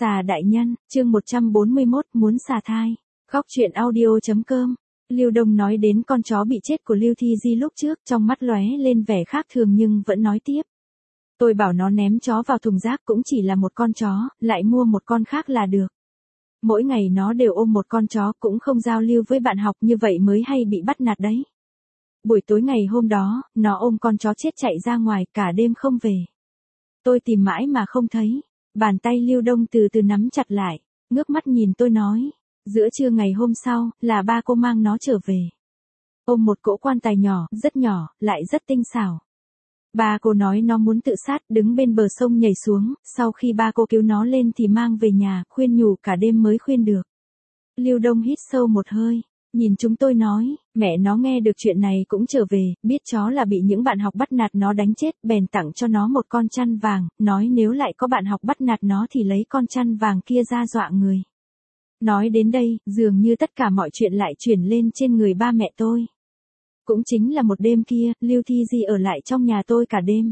Xà đại nhân, chương 141 muốn xà thai. Góc truyện audio.com. Lưu Đông nói đến con chó bị chết của Lưu Thi Di lúc trước, trong mắt lóe lên vẻ khác thường nhưng vẫn nói tiếp. Tôi bảo nó ném chó vào thùng rác cũng chỉ là một con chó, lại mua một con khác là được. Mỗi ngày nó đều ôm một con chó cũng không giao lưu với bạn học, như vậy mới hay bị bắt nạt đấy. Buổi tối ngày hôm đó, nó ôm con chó chết chạy ra ngoài, cả đêm không về. Tôi tìm mãi mà không thấy. Bàn tay Lưu Đông từ từ nắm chặt lại, ngước mắt nhìn tôi nói. Giữa trưa ngày hôm sau, là ba cô mang nó trở về. Ôm một cỗ quan tài nhỏ, lại rất tinh xảo. Ba cô nói nó muốn tự sát, đứng bên bờ sông nhảy xuống, sau khi ba cô cứu nó lên thì mang về nhà, khuyên nhủ cả đêm mới khuyên được. Lưu Đông hít sâu một hơi, nhìn chúng tôi nói, mẹ nó nghe được chuyện này cũng trở về, biết chó là bị những bạn học bắt nạt nó đánh chết, bèn tặng cho nó một con chăn vàng, nói nếu lại có bạn học bắt nạt nó thì lấy con chăn vàng kia ra dọa người. Nói đến đây, dường như tất cả mọi chuyện lại chuyển lên trên người ba mẹ tôi. Cũng chính là một đêm kia, Lưu Thi Di ở lại trong nhà tôi cả đêm.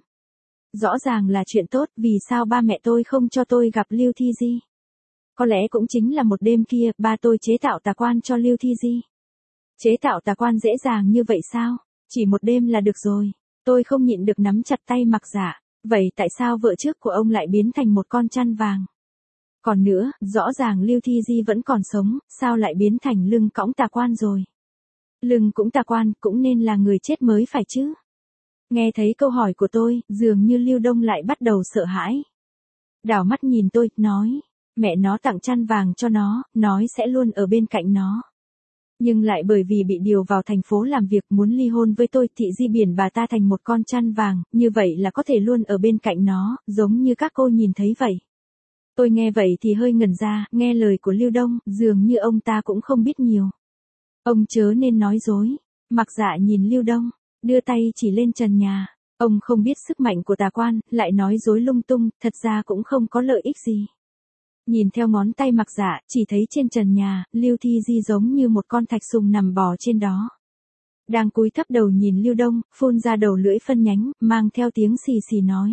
Rõ ràng là chuyện tốt, vì sao ba mẹ tôi không cho tôi gặp Lưu Thi Di? Có lẽ cũng chính là một đêm kia, ba tôi chế tạo tà quan cho Lưu Thi Di. Chế tạo tà quan dễ dàng như vậy sao? Chỉ một đêm là được rồi. Tôi không nhịn được nắm chặt tay Mặc Dạ. Vậy tại sao vợ trước của ông lại biến thành một con chăn vàng? Còn nữa, rõ ràng Lưu Thi Di vẫn còn sống, sao lại biến thành lưng cõng tà quan rồi? Lưng cũng tà quan, cũng nên là người chết mới phải chứ? Nghe thấy câu hỏi của tôi, dường như Lưu Đông lại bắt đầu sợ hãi. Đảo mắt nhìn tôi, nói. Mẹ nó tặng chăn vàng cho nó, nói sẽ luôn ở bên cạnh nó. Nhưng lại bởi vì bị điều vào thành phố làm việc muốn ly hôn với tôi, thị di biển bà ta thành một con chăn vàng, như vậy là có thể luôn ở bên cạnh nó, giống như các cô nhìn thấy vậy. Tôi nghe vậy thì hơi ngẩn ra, nghe lời của Lưu Đông, dường như ông ta cũng không biết nhiều. Ông chớ nên nói dối. Mặc Dạ nhìn Lưu Đông, đưa tay chỉ lên trần nhà. Ông không biết sức mạnh của tà quan, lại nói dối lung tung, thật ra cũng không có lợi ích gì. Nhìn theo ngón tay Mặc Dạ, chỉ thấy trên trần nhà, Lưu Thi Di giống như một con thạch sùng nằm bò trên đó. Đang cúi thấp đầu nhìn Lưu Đông, phun ra đầu lưỡi phân nhánh, mang theo tiếng xì xì nói.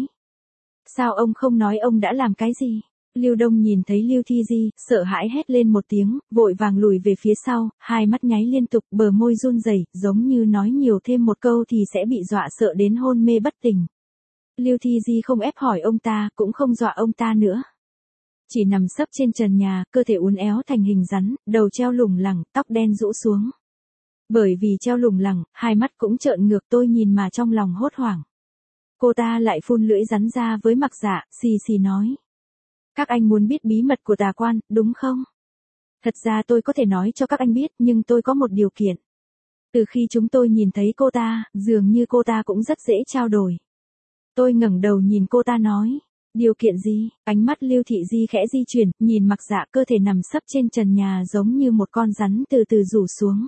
Sao ông không nói ông đã làm cái gì? Lưu Đông nhìn thấy Lưu Thi Di, sợ hãi hét lên một tiếng, vội vàng lùi về phía sau, hai mắt nháy liên tục, bờ môi run rẩy, giống như nói nhiều thêm một câu thì sẽ bị dọa sợ đến hôn mê bất tỉnh. Lưu Thi Di không ép hỏi ông ta, cũng không dọa ông ta nữa. Chỉ nằm sấp trên trần nhà, cơ thể uốn éo thành hình rắn, đầu treo lủng lẳng, tóc đen rũ xuống. Bởi vì treo lủng lẳng, hai mắt cũng trợn ngược, tôi nhìn mà trong lòng hốt hoảng. Cô ta lại phun lưỡi rắn ra với Mặc Dạ, xì xì nói. Các anh muốn biết bí mật của tà quan, đúng không? Thật ra tôi có thể nói cho các anh biết, nhưng tôi có một điều kiện. Từ khi chúng tôi nhìn thấy cô ta, dường như cô ta cũng rất dễ trao đổi. Tôi ngẩng đầu nhìn cô ta nói. Điều kiện gì? Ánh mắt Lưu Thị Di khẽ di chuyển, nhìn Mặc Dạ, cơ thể nằm sấp trên trần nhà giống như một con rắn từ từ rủ xuống.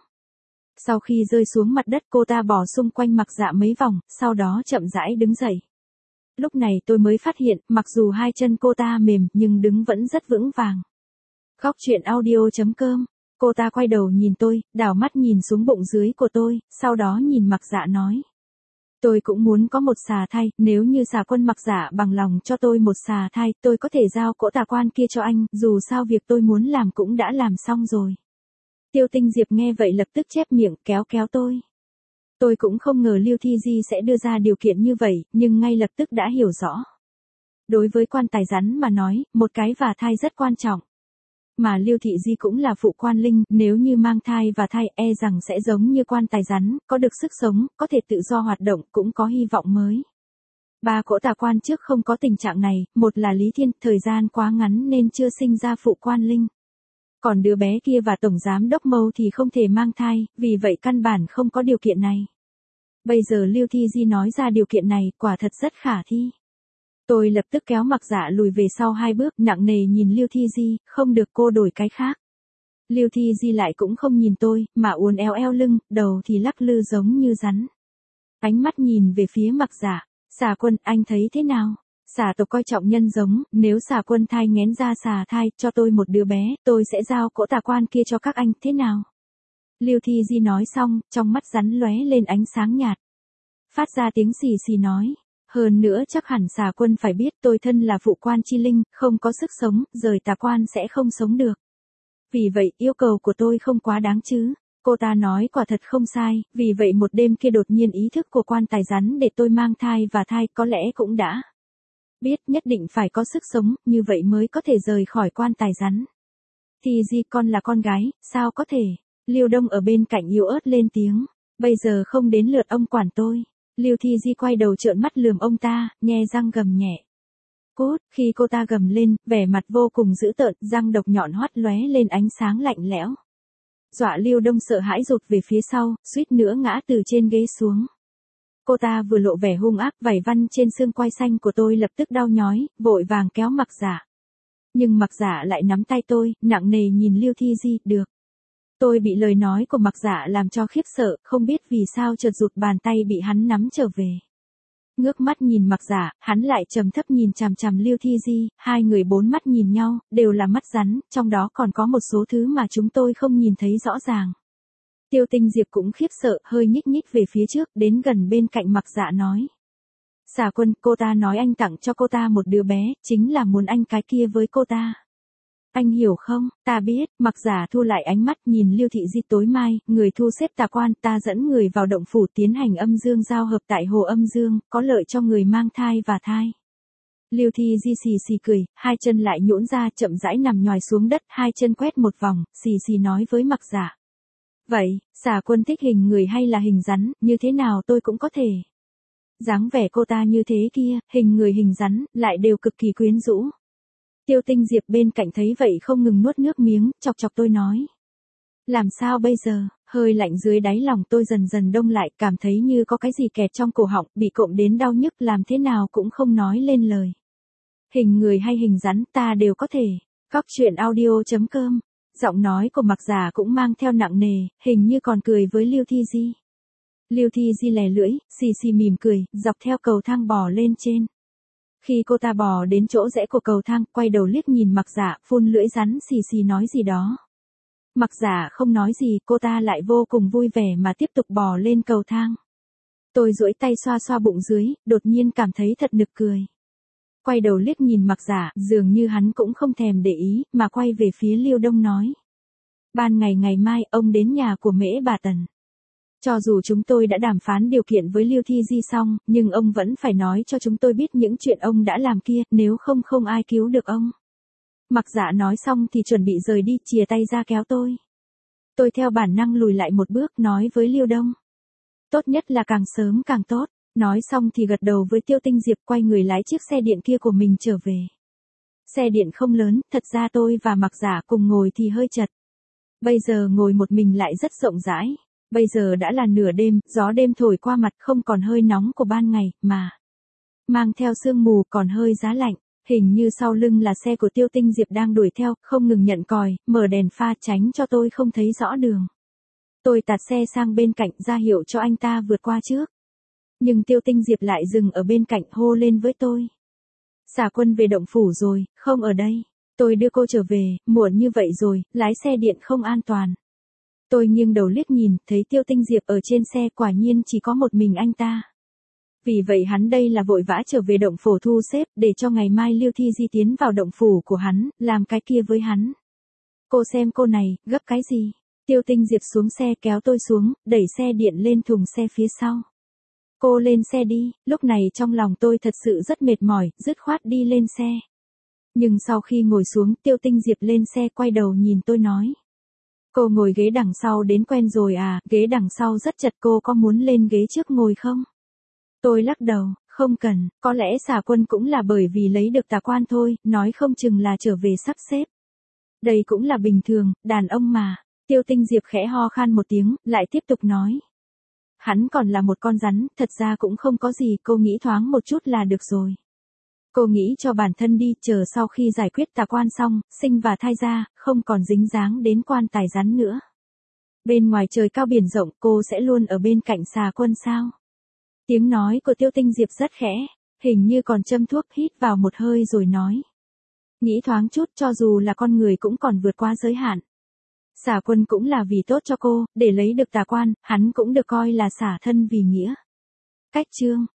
Sau khi rơi xuống mặt đất, cô ta bò xung quanh Mặc Dạ mấy vòng, sau đó chậm rãi đứng dậy. Lúc này tôi mới phát hiện, mặc dù hai chân cô ta mềm, nhưng đứng vẫn rất vững vàng. Góc truyện audio.com. Cô ta quay đầu nhìn tôi, đảo mắt nhìn xuống bụng dưới của tôi, sau đó nhìn Mặc Dạ nói. Tôi cũng muốn có một xà thai, nếu như xà quân Mặc Dạ bằng lòng cho tôi một xà thai, tôi có thể giao cỗ tà quan kia cho anh, dù sao việc tôi muốn làm cũng đã làm xong rồi. Tiêu Tinh Diệp nghe vậy lập tức chép miệng, kéo kéo tôi. Tôi cũng không ngờ Lưu Thi Di sẽ đưa ra điều kiện như vậy, nhưng ngay lập tức đã hiểu rõ. Đối với quan tài rắn mà nói, một cái và thai rất quan trọng. Mà Lưu Thị Di cũng là phụ quan linh, nếu như mang thai và thai rằng sẽ giống như quan tài rắn, có được sức sống, có thể tự do hoạt động, cũng có hy vọng mới. Ba cỗ tà quan trước không có tình trạng này, một là Lý Thiên, thời gian quá ngắn nên chưa sinh ra phụ quan linh. Còn đứa bé kia và Tổng Giám Đốc Mâu thì không thể mang thai, vì vậy căn bản không có điều kiện này. Bây giờ Lưu Thi Di nói ra điều kiện này, quả thật rất khả thi. Tôi lập tức kéo Mặc Dạ lùi về sau 2 bước, nặng nề nhìn Lưu Thi Di, không được cô đổi cái khác. Lưu Thi Di lại cũng không nhìn tôi, mà uốn éo eo lưng, đầu thì lắc lư giống như rắn. Ánh mắt nhìn về phía Mặc Dạ, Xà Quân, anh thấy thế nào? Xà tộc coi trọng nhân giống, nếu Xà Quân thai nghén ra xà thai, cho tôi một đứa bé, tôi sẽ giao cỗ tà quan kia cho các anh, thế nào? Lưu Thi Di nói xong, trong mắt rắn lóe lên ánh sáng nhạt. Phát ra tiếng xì xì nói, Hơn nữa chắc hẳn xà quân phải biết tôi thân là phụ quan chi linh, không có sức sống, rời tà quan sẽ không sống được. Vì vậy yêu cầu của tôi không quá đáng chứ. Cô ta nói quả thật không sai, vì vậy một đêm kia đột nhiên ý thức của quan tài rắn để tôi mang thai và thai có lẽ cũng đã biết nhất định phải có sức sống, như vậy mới có thể rời khỏi quan tài rắn. Thì gì con là con gái, sao có thể? Liêu Đông ở bên cạnh yếu ớt lên tiếng. Bây giờ không đến lượt ông quản tôi. Liêu Thi Di quay đầu trợn mắt lườm ông ta, nhe răng gầm nhẹ. Cút, khi cô ta gầm lên, vẻ mặt vô cùng dữ tợn, răng độc nhọn hoắt lóe lên ánh sáng lạnh lẽo. Dọa Liêu Đông sợ hãi rụt về phía sau, suýt nữa ngã từ trên ghế xuống. Cô ta vừa lộ vẻ hung ác, vảy văn trên xương quai xanh của tôi lập tức đau nhói, vội vàng kéo Mặc Giả. Nhưng Mặc Giả lại nắm tay tôi, nặng nề nhìn Liêu Thi Di, được. Tôi bị lời nói của Mặc Giả làm cho khiếp sợ, không biết vì sao chợt rụt bàn tay bị hắn nắm trở về. Ngước mắt nhìn Mặc Giả, hắn lại trầm thấp nhìn chằm chằm Liêu Thi Di, hai người bốn mắt nhìn nhau, đều là mắt rắn, trong đó còn có một số thứ mà chúng tôi không nhìn thấy rõ ràng. Tiêu Tinh Diệp cũng khiếp sợ, hơi nhích nhích về phía trước, đến gần bên cạnh Mặc Giả nói. Xà Quân, cô ta nói anh tặng cho cô ta một đứa bé, chính là muốn anh cái kia với cô ta. Anh hiểu không, ta biết. Mặc Giả thu lại ánh mắt nhìn Liêu Thị Di. Tối mai, người thu xếp tà quan, ta dẫn người vào động phủ tiến hành âm dương giao hợp tại hồ âm dương, có lợi cho người mang thai và thai. Liêu Thị Di xì xì cười, hai chân lại nhũn ra chậm rãi nằm nhòi xuống đất, hai chân quét một vòng, xì xì nói với Mặc Giả. Vậy, Xà Quân thích hình người hay là hình rắn, như thế nào tôi cũng có thể. Dáng vẻ cô ta như thế kia, hình người hình rắn, lại đều cực kỳ quyến rũ. Tiêu Tinh Diệp bên cạnh thấy vậy không ngừng nuốt nước miếng, chọc chọc tôi nói. Làm sao bây giờ, hơi lạnh dưới đáy lòng tôi dần dần đông lại, cảm thấy như có cái gì kẹt trong cổ họng, bị cộm đến đau nhức, làm thế nào cũng không nói lên lời. Hình người hay hình rắn ta đều có thể. Góc truyện audio.com. Giọng nói của Mặc Giả cũng mang theo nặng nề, hình như còn cười với Liêu Thi Di. Liêu Thi Di lè lưỡi, xì xì mỉm cười, dọc theo cầu thang bò lên trên. Khi cô ta bò đến chỗ rẽ của cầu thang, quay đầu liếc nhìn Mặc Giả, phun lưỡi rắn xì xì nói gì đó. Mặc Giả không nói gì, cô ta lại vô cùng vui vẻ mà tiếp tục bò lên cầu thang. Tôi duỗi tay xoa xoa bụng dưới, đột nhiên cảm thấy thật nực cười. Quay đầu liếc nhìn Mặc Giả, dường như hắn cũng không thèm để ý, mà quay về phía Liêu Đông nói. Ban ngày ngày mai, ông đến nhà của Mễ bà Tần. Cho dù chúng tôi đã đàm phán điều kiện với Liêu Thi Di xong, nhưng ông vẫn phải nói cho chúng tôi biết những chuyện ông đã làm kia, nếu không không ai cứu được ông. Mặc Giả nói xong thì chuẩn bị rời đi, chìa tay ra kéo tôi. Tôi theo bản năng lùi lại một bước, nói với Liêu Đông. Tốt nhất là càng sớm càng tốt. Nói xong thì gật đầu với Tiêu Tinh Diệp, quay người lái chiếc xe điện kia của mình trở về. Xe điện không lớn, thật ra tôi và Mặc Giả cùng ngồi thì hơi chật. Bây giờ ngồi một mình lại rất rộng rãi. Bây giờ đã là nửa đêm, gió đêm thổi qua mặt không còn hơi nóng của ban ngày, mà mang theo sương mù còn hơi giá lạnh. Hình như sau lưng là xe của Tiêu Tinh Diệp đang đuổi theo, không ngừng nhận còi, mở đèn pha tránh cho tôi không thấy rõ đường. Tôi tạt xe sang bên cạnh ra hiệu cho anh ta vượt qua trước. Nhưng Tiêu Tinh Diệp lại dừng ở bên cạnh hô lên với tôi. Xà Quân về động phủ rồi, không ở đây. Tôi đưa cô trở về, muộn như vậy rồi, lái xe điện không an toàn. Tôi nghiêng đầu liếc nhìn, thấy Tiêu Tinh Diệp ở trên xe, quả nhiên chỉ có một mình anh ta. Vì vậy hắn đây là vội vã trở về động phủ thu xếp, để cho ngày mai Liêu Thi Di tiến vào động phủ của hắn, làm cái kia với hắn. Cô xem cô này, gấp cái gì? Tiêu Tinh Diệp xuống xe kéo tôi xuống, đẩy xe điện lên thùng xe phía sau. Cô lên xe đi, lúc này trong lòng tôi thật sự rất mệt mỏi, dứt khoát đi lên xe. Nhưng sau khi ngồi xuống, Tiêu Tinh Diệp lên xe quay đầu nhìn tôi nói. Cô ngồi ghế đằng sau đến quen rồi à, ghế đằng sau rất chật, cô có muốn lên ghế trước ngồi không? Tôi lắc đầu, không cần, có lẽ Xà Quân cũng là bởi vì lấy được tà quan thôi, nói không chừng là trở về sắp xếp. Đây cũng là bình thường, đàn ông mà. Tiêu Tinh Diệp khẽ ho khan một tiếng, lại tiếp tục nói. Hắn còn là một con rắn, thật ra cũng không có gì, cô nghĩ thoáng một chút là được rồi. Cô nghĩ cho bản thân đi, chờ sau khi giải quyết tà quan xong, sinh và thai ra, không còn dính dáng đến quan tài rắn nữa. Bên ngoài trời cao biển rộng, cô sẽ luôn ở bên cạnh Xà Quân sao? Tiếng nói của Tiêu Tinh Diệp rất khẽ, hình như còn châm thuốc, hít vào một hơi rồi nói. Nghĩ thoáng chút, cho dù là con người cũng còn vượt qua giới hạn. Xà Quân cũng là vì tốt cho cô, để lấy được tà quan, hắn cũng được coi là xả thân vì nghĩa. Cách chương